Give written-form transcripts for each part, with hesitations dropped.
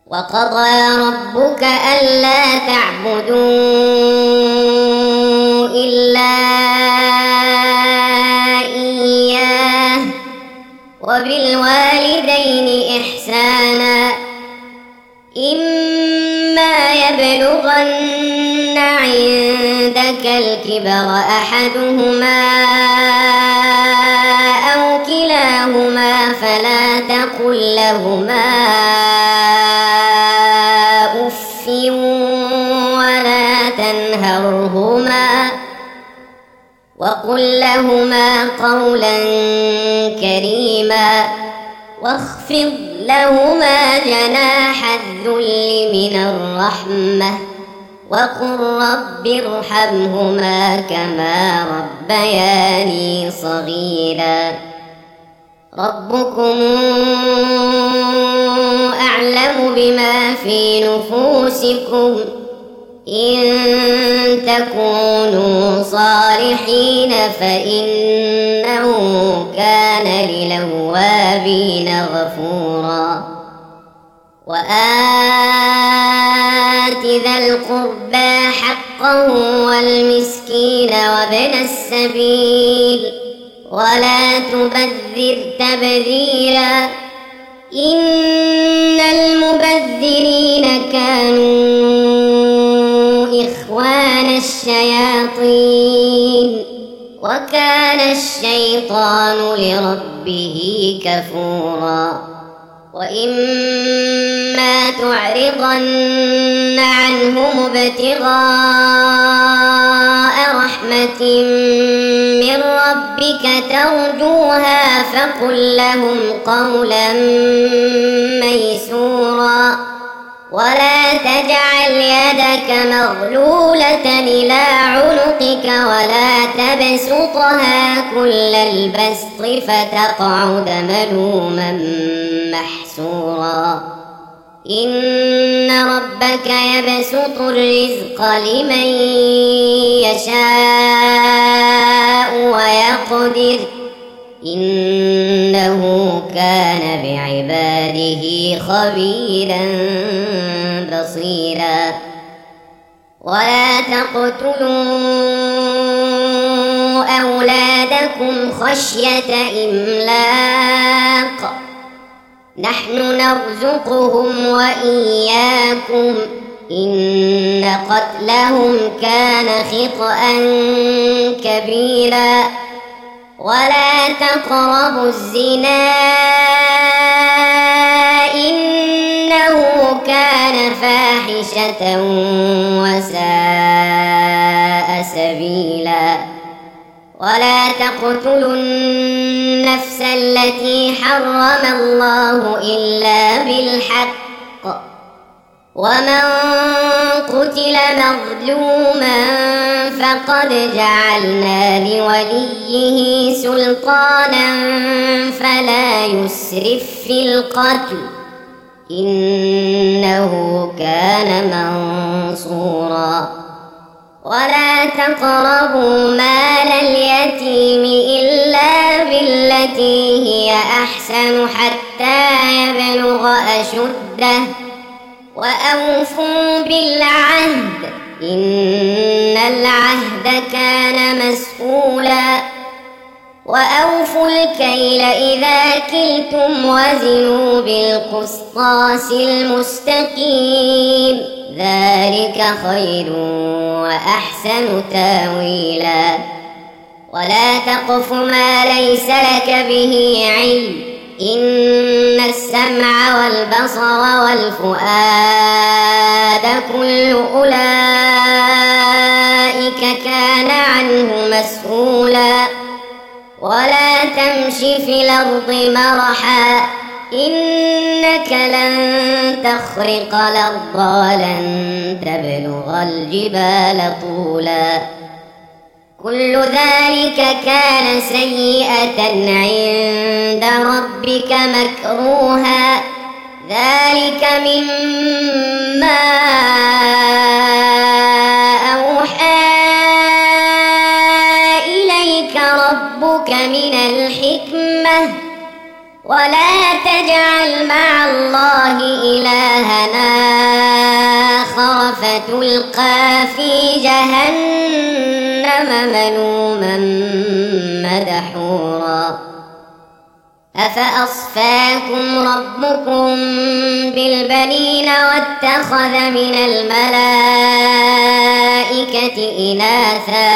وقضى ربك ألا تعبدوا إلا إياه وبالوالدين إحسانا إما يبلغن عندك الكبر أحدهما أو كلاهما فلا تقل لهما أف ولا تنهرهما وقل لهما قولا كريما واخفض لهما جناح الذل من الرحمة وقل رب ارحمهما كما ربياني صغيرا ربكم أعلم بما في نفوسكم إن تكونوا صالحين فإنه كان للأوابين غفورا وآت ذا القربى حقه والمسكين وابن السبيل ولا تبذر تبذيرا إن المبذرين كانوا إخوان الشياطين وكان الشيطان لربه كفورا وإما تعرضن عنهم ابتغاء رحمة من ربك ترجوها فقل لهم قولا ميسورا ولا تجعل يدك مغلولة إلى عنقك ولا تبسطها كل البسط فتقعد ملوما محسورا إن ربك يبسط الرزق لمن يشاء ويقدر إنه كان بعباده خبيرا بصيرا ولا تقتلوا أولادكم خشية إملاق نحن نرزقهم وإياكم إن قتلهم كان خطأ كبيرا ولا تقربوا الزنا إنه كان فاحشة وساء سبيلا ولا تقتلوا النفس التي حرم الله إلا بالحق ومن قتل مظلوما فقد جعلنا لوليه سلطانا فلا يسرف في القتل إنه كان منصورا ولا تقربوا مال اليتيم إلا بالتي هي أحسن حتى يبلغ أشده وأوفوا بالعهد إن العهد كان مسؤولا وأوفوا الكيل إذا كلتم وزنوا بالقسطاس المستقيم ذلك خير وأحسن تاويلا ولا تقف ما ليس لك به علم إن السمع والبصر والفؤاد كل أولئك كان عنه مسؤولا ولا تمش في الأرض مرحا إنك لن تخرق الأرض ولن تبلغ الجبال طولا كل ذلك كان سيئة عند ربك مكروها ذلك مما أوحى إليك ربك من الحكمة ولا تجعل مع الله إلها آخر فتلقى في جهنم ملوما مدحورا أفأصفاكم ربكم بالبنين واتخذ من الملائكة إناثا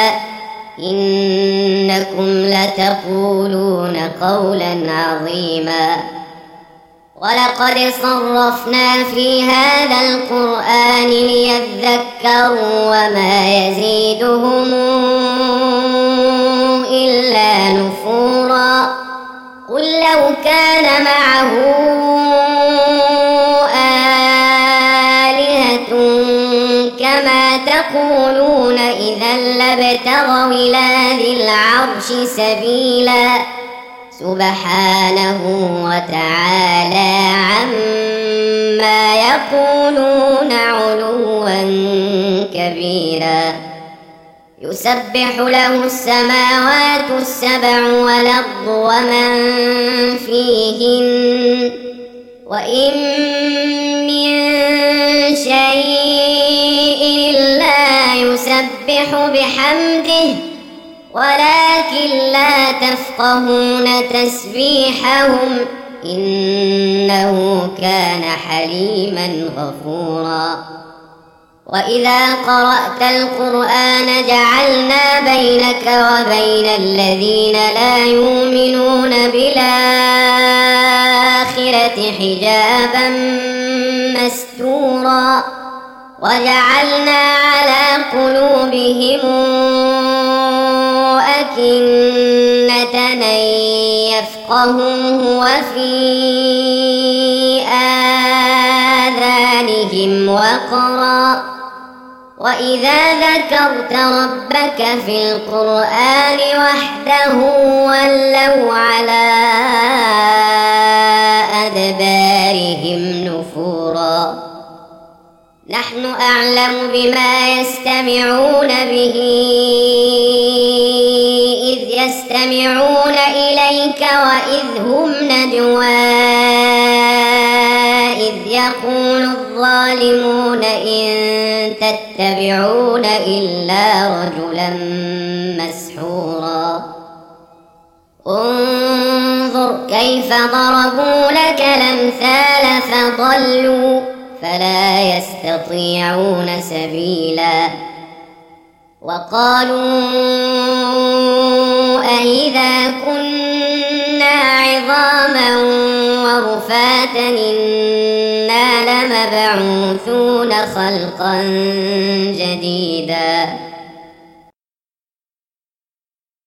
إنكم لتقولون قولا عظيما ولقد صرفنا في هذا القرآن ليذكروا وما يزيدهم إلا نفورا قل لو كان معه آلهة كما تقولون إذا لابتغوا إلى ذي العرش سبيلا سبحانه وتعالى عما يقولون علوا كبيرا يسبح له السماوات السبع والأرض ومن فيهن وإن من شيء إلا يسبح بحمده ولكن لا تفقهون تسبيحهم إنه كان حليما غفورا وإذا قرأت القرآن جعلنا بينك وبين الذين لا يؤمنون بالآخرة حجابا مستورا وجعلنا على قلوبهم أكنة أن يفقهوه وفي آذانهم وقرا وإذا ذكرت ربك في القرآن وحده ولوا على أدبارهم نفورا نحن أعلم بما يستمعون به إذ يستمعون إليك وإذ هم نجوى إذ يقول الظالمون إن تتبعون إلا رجلا مسحورا انظر كيف ضربوا لك الأمثال فضلوا فلا يستطيعون سبيلا وقالوا أإذا كنا عظاما ورفاتا إنا لمبعوثون خلقا جديدا